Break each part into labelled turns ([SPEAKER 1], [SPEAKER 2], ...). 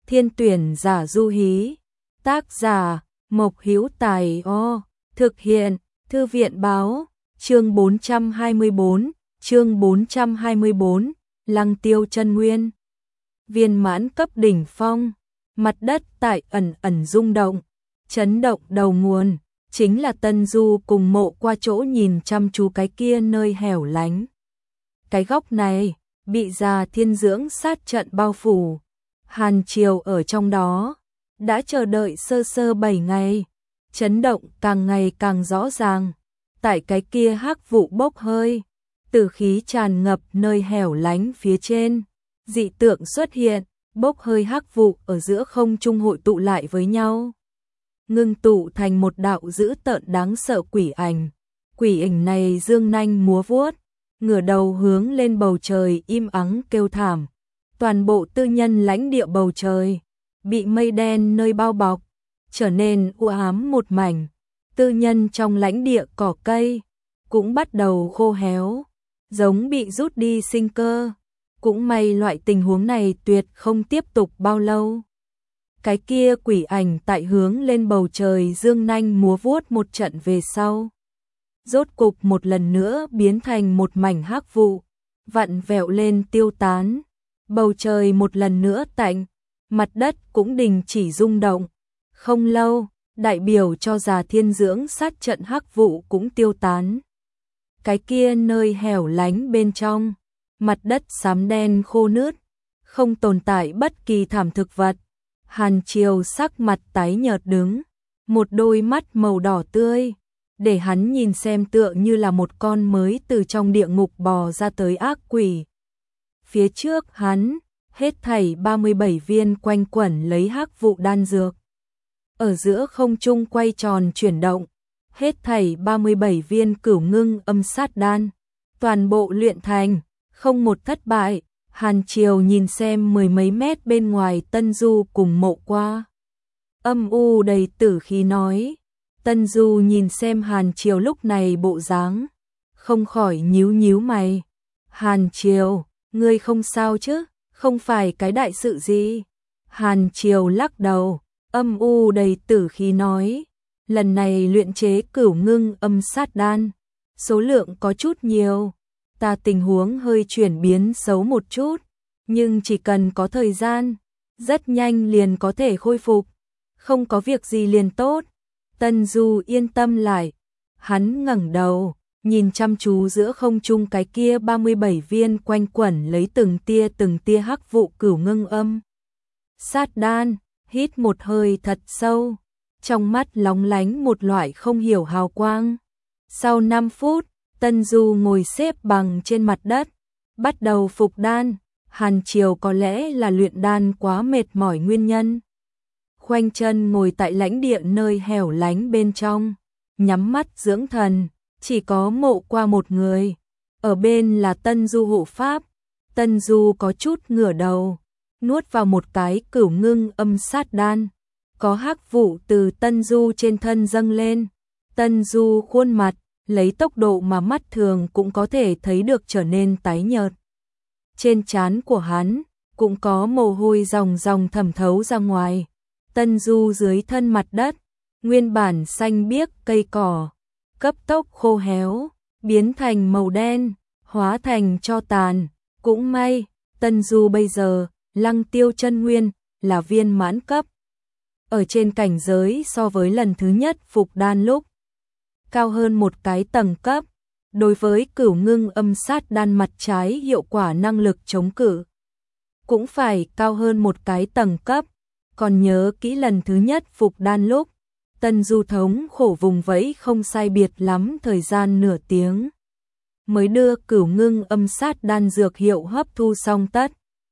[SPEAKER 1] Thiên tuyển giả du hí. Tác giả Mộc Hữu Tài. Thực hiện Thư viện báo. Chương 424, Lăng Tiêu chân nguyên. Viên mãn cấp đỉnh phong. Mặt đất tại ẩn ẩn rung động, chấn động đầu nguồn, chính là Tân Du cùng Mộ Qua chỗ nhìn chăm chú cái kia nơi hẻo lánh. Cái góc này bị Già Thiên dưỡng sát trận bao phủ, Hàn Triều ở trong đó, đã chờ đợi sơ 7 ngày, chấn động càng ngày càng rõ ràng. Tại cái kia hắc vụ bốc hơi, tử khí tràn ngập nơi hẻo lánh phía trên, dị tượng xuất hiện, bốc hơi hắc vụ ở giữa không trung hội tụ lại với nhau, ngưng tụ thành một đạo dữ tợn đáng sợ quỷ ảnh. Quỷ ảnh này dương nanh múa vuốt, ngửa đầu hướng lên bầu trời im ắng kêu thảm. Toàn bộ tư nhân lãnh địa bầu trời bị mây đen nơi bao bọc, trở nên u ám một mảnh. Tư nhân trong lãnh địa cỏ cây cũng bắt đầu khô héo, giống bị rút đi sinh cơ. Cũng may loại tình huống này tuyệt không tiếp tục bao lâu. Cái kia quỷ ảnh tại hướng lên bầu trời dương nanh múa vuốt một trận về sau, rốt cục một lần nữa biến thành một mảnh hắc vụ, vặn vẹo lên tiêu tán. Bầu trời một lần nữa tạnh, mặt đất cũng đình chỉ rung động. Không lâu, đại biểu cho Già Thiên dưỡng sát trận hắc vụ cũng tiêu tán. Cái kia nơi hẻo lánh bên trong, mặt đất xám đen khô nứt, không tồn tại bất kỳ thảm thực vật. Hàn Triều sắc mặt tái nhợt đứng, một đôi mắt màu đỏ tươi, để hắn nhìn xem tựa như là một con mới từ trong địa ngục bò ra tới ác quỷ. Phía trước hắn, hết thảy 37 viên quanh quẩn lấy hắc vụ đan dược. Ở giữa không trung quay tròn chuyển động, hết thảy 37 viên cửu ngưng âm sát đan, toàn bộ luyện thành, không một thất bại. Hàn Triều nhìn xem mười mấy mét bên ngoài Tân Du cùng Mộ Qua, âm u đầy tử khí nói. Tân Du nhìn xem Hàn Triều lúc này bộ dáng, không khỏi nhíu mày. Hàn Triều, ngươi không sao chứ, không phải cái đại sự gì? Hàn Triều lắc đầu, âm u đầy tử khí nói, lần này luyện chế cửu ngưng âm sát đan, số lượng có chút nhiều. Ta tình huống hơi chuyển biến xấu một chút, nhưng chỉ cần có thời gian, rất nhanh liền có thể khôi phục, không có việc gì liền tốt. Tân Du yên tâm lại, hắn ngẩng đầu, nhìn chăm chú giữa không trung cái kia 37 viên quanh quẩn lấy từng tia hắc vụ cửu ngưng âm sát đan, hít một hơi thật sâu, trong mắt lóng lánh một loại không hiểu hào quang. Sau 5 phút, Tân Du ngồi xếp bằng trên mặt đất, bắt đầu phục đan. Hàn Triều có lẽ là luyện đan quá mệt mỏi nguyên nhân, khoanh chân ngồi tại lãnh địa nơi hẻo lánh bên trong, nhắm mắt dưỡng thần. Chỉ có Mộ Qua một người, ở bên là Tân Du hộ pháp. Tân Du có chút ngửa đầu, nuốt vào một cái cửu ngưng âm sát đan, có hắc vụ từ Tân Du trên thân dâng lên. Tân Du khuôn mặt lấy tốc độ mà mắt thường cũng có thể thấy được trở nên tái nhợt. Trên trán của hắn cũng có mồ hôi ròng thẩm thấu ra ngoài. Tân Du dưới thân mặt đất, nguyên bản xanh biếc cây cỏ, cấp tốc khô héo, biến thành màu đen, hóa thành tro tàn. Cũng may, Tân Du bây giờ, Lăng Tiêu chân nguyên, là viên mãn cấp. Ở trên cảnh giới so với lần thứ nhất phục đan lúc, cao hơn một cái tầng cấp. Đối với cửu ngưng âm sát đan mặt trái hiệu quả năng lực chống cự, cũng phải cao hơn một cái tầng cấp. Còn nhớ kỹ lần thứ nhất phục đan lúc, Tân Du thống khổ vùng vẫy không sai biệt lắm thời gian nửa tiếng, mới đưa cửu ngưng âm sát đan dược hiệu hấp thu xong tất.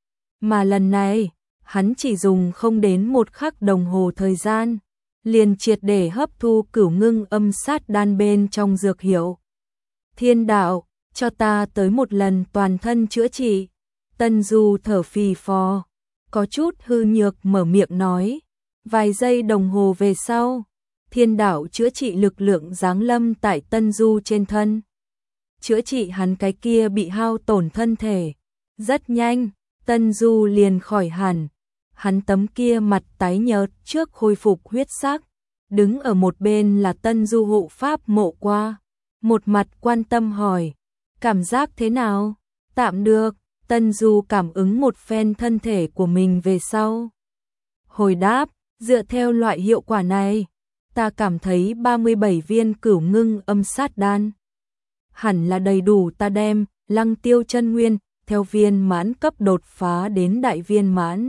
[SPEAKER 1] Mà lần này, hắn chỉ dùng không đến 1 khắc đồng hồ thời gian, liền triệt để hấp thu cửu ngưng âm sát đan bên trong dược hiệu. Thiên đạo, cho ta tới một lần toàn thân chữa trị. Tân Du thở phì phò, có chút hư nhược mở miệng nói. Vài giây đồng hồ về sau, thiên đạo chữa trị lực lượng giáng lâm tại Tân Du trên thân, chữa trị hắn cái kia bị hao tổn thân thể. Rất nhanh, Tân Du liền khỏi hẳn, hắn tấm kia mặt tái nhợt trước khôi phục huyết sắc, đứng ở một bên là Tân Du hộ pháp Mộ Qua, một mặt quan tâm hỏi, cảm giác thế nào? Tạm được. Tân Du cảm ứng một phen thân thể của mình về sau. Hồi đáp, dựa theo loại hiệu quả này, ta cảm thấy 37 viên cửu ngưng âm sát đan hẳn là đầy đủ ta đem Lăng Tiêu chân nguyên theo viên mãn cấp đột phá đến đại viên mãn.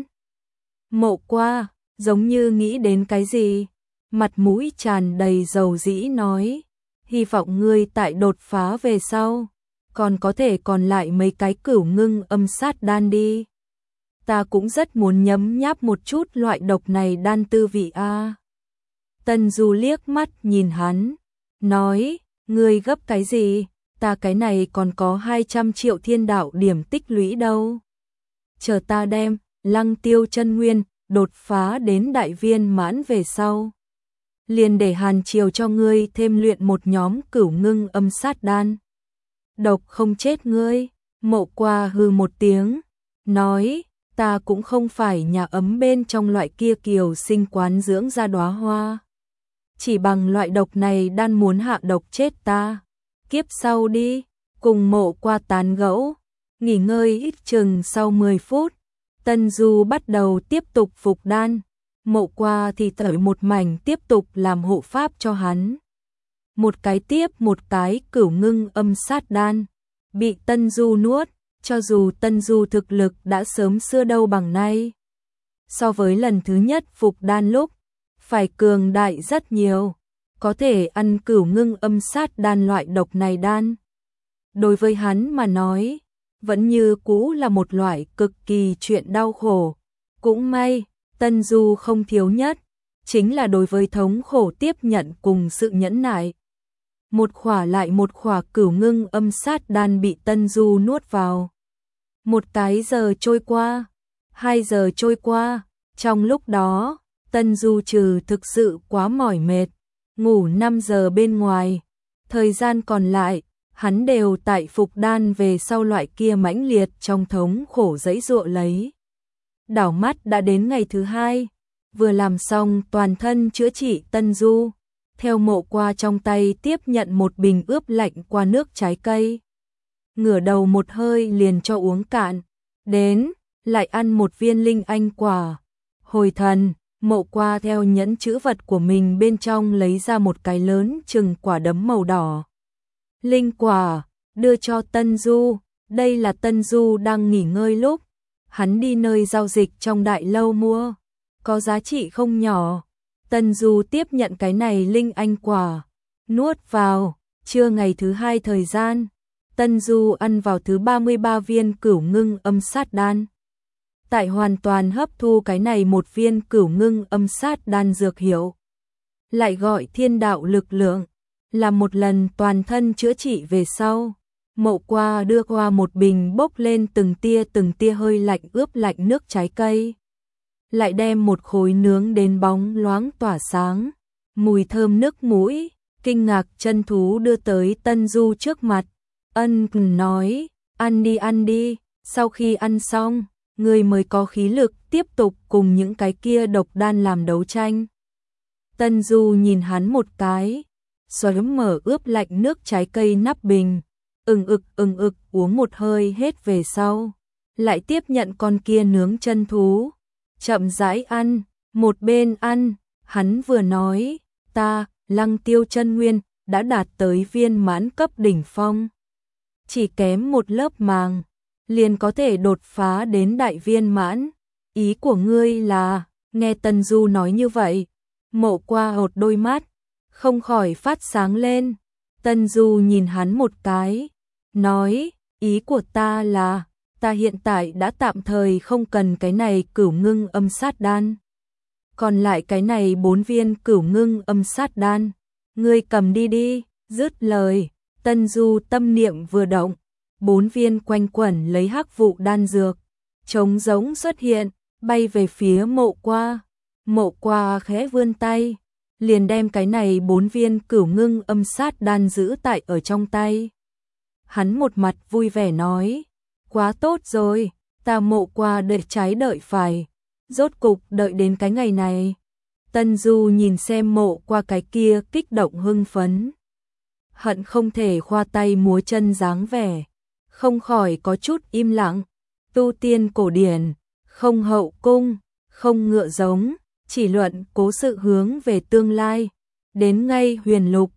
[SPEAKER 1] Mộ Qua, giống như nghĩ đến cái gì, mặt mũi tràn đầy dầu dĩ nói, hy vọng ngươi tại đột phá về sau, còn có thể còn lại mấy cái cửu ngưng âm sát đan đi. Ta cũng rất muốn nhấm nháp một chút loại độc này đan tư vị a. Tân Du liếc mắt nhìn hắn, nói, ngươi gấp cái gì, ta cái này còn có 200 triệu thiên đạo điểm tích lũy đâu. Chờ ta đem Lăng Tiêu chân nguyên đột phá đến đại viên mãn về sau, liền để Hàn Triều cho ngươi thêm luyện một nhóm cửu ngưng âm sát đan. Độc không chết ngươi. Mộ Qua hừ một tiếng, nói, ta cũng không phải nhà ấm bên trong loại kia kiều sinh quán dưỡng ra đóa hoa. Chỉ bằng loại độc này đan muốn hạ độc chết ta. Kiếp sau đi. Cùng Mộ Qua tán gẫu, nghỉ ngơi ít chừng sau 10 phút, Tân Du bắt đầu tiếp tục phục đan. Mộ Qua thì thở một mảnh tiếp tục làm hộ pháp cho hắn. Một cái tiếp một cái cửu ngưng âm sát đan bị Tân Du nuốt, cho dù Tân Du thực lực đã sớm xưa đâu bằng nay. So với lần thứ nhất phục đan lúc, phải cường đại rất nhiều, có thể ăn cửu ngưng âm sát đan loại độc này đan. Đối với hắn mà nói, vẫn như cũ là một loại cực kỳ chuyện đau khổ. Cũng may, Tân Du không thiếu nhất, chính là đối với thống khổ tiếp nhận cùng sự nhẫn nại. Một khỏa lại một khỏa cửu ngưng âm sát đan bị Tân Du nuốt vào. Một cái giờ trôi qua, 2 giờ trôi qua, trong lúc đó, Tân Du trừ thực sự quá mỏi mệt, ngủ 5 giờ bên ngoài, thời gian còn lại, hắn đều tại phục đan về sau loại kia mãnh liệt trong thống khổ giãy giụa lấy. Đảo mắt đã đến ngày thứ 2, vừa làm xong toàn thân chữa trị Tân Du, theo Mộ Qua trong tay tiếp nhận một bình ướp lạnh qua nước trái cây. Ngửa đầu một hơi liền cho uống cạn, đến, lại ăn một viên linh anh quả. Hồi thần, Mộ Qua theo nhẫn chữ vật của mình bên trong lấy ra một cái lớn chừng quả đấm màu đỏ. Linh quả, đưa cho Tân Du, đây là Tân Du đang nghỉ ngơi lúc, hắn đi nơi giao dịch trong đại lâu mua, có giá trị không nhỏ. Tân Du tiếp nhận cái này linh anh quả, nuốt vào, trưa ngày thứ 2 thời gian, Tân Du ăn vào thứ 33 viên cửu ngưng âm sát đan. Tại hoàn toàn hấp thu cái này một viên cửu ngưng âm sát đan dược hiệu, lại gọi thiên đạo lực lượng, là một lần toàn thân chữa trị về sau. Mộ Qua đưa qua một bình bốc lên từng tia hơi lạnh ướp lạnh nước trái cây, lại đem một khối nướng đến bóng loáng tỏa sáng, mùi thơm nước mũi, kinh ngạc chân thú đưa tới Tân Du trước mặt, ân nói, ăn đi, sau khi ăn xong, người mới có khí lực tiếp tục cùng những cái kia độc đan làm đấu tranh. Tân Du nhìn hắn một cái, xoay mở ướp lạnh nước trái cây nắp bình, ừng ực uống một hơi hết về sau, lại tiếp nhận con kia nướng chân thú, chậm rãi ăn, một bên ăn, hắn vừa nói, ta, Lăng Tiêu chân nguyên, đã đạt tới viên mãn cấp đỉnh phong. Chỉ kém một lớp màng, liền có thể đột phá đến đại viên mãn. Ý của ngươi là, nghe Tân Du nói như vậy, Mộ Qua hột đôi mắt, không khỏi phát sáng lên. Tân Du nhìn hắn một cái, nói, ý của ta là, ta hiện tại đã tạm thời không cần cái này cửu ngưng âm sát đan. Còn lại cái này 4 viên cửu ngưng âm sát đan, ngươi cầm đi đi. Dứt lời, Tân Du tâm niệm vừa động, 4 viên quanh quẩn lấy hắc vụ đan dược, trống rỗng xuất hiện, bay về phía Mộ Qua. Mộ Qua khẽ vươn tay, liền đem cái này 4 viên cửu ngưng âm sát đan giữ tại ở trong tay. Hắn một mặt vui vẻ nói, quá tốt rồi, ta Mộ Qua đợi trái đợi phải, Rốt cục đợi đến cái ngày này. Tân Du nhìn xem Mộ Qua cái kia kích động hưng phấn, hận không thể khoa tay múa chân dáng vẻ, không khỏi có chút im lặng. Tu tiên cổ điển, không hậu cung, không ngựa giống, chỉ luận cố sự hướng về tương lai. Đến ngay huyền lục,